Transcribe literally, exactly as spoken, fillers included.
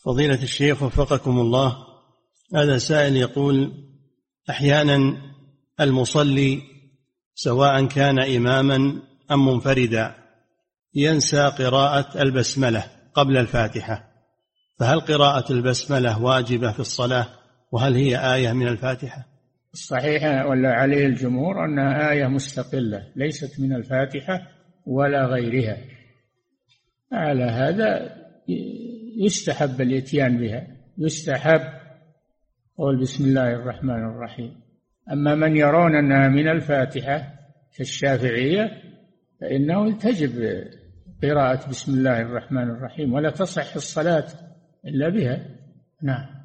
فضيلة الشيخ وفقكم الله، هذا سائل يقول: أحيانا المصلي سواء كان إماما أم منفردا ينسى قراءة البسملة قبل الفاتحة، فهل قراءة البسملة واجبة في الصلاة؟ وهل هي آية من الفاتحة؟ الصحيح ولا عليه الجمهور أنها آية مستقلة ليست من الفاتحة ولا غيرها. على هذا يستحب الاتيان بها، يستحب قول بسم الله الرحمن الرحيم. أما من يرون أنها من الفاتحة كالشافعية فإنه تجب قراءة بسم الله الرحمن الرحيم ولا تصح الصلاة إلا بها. نعم.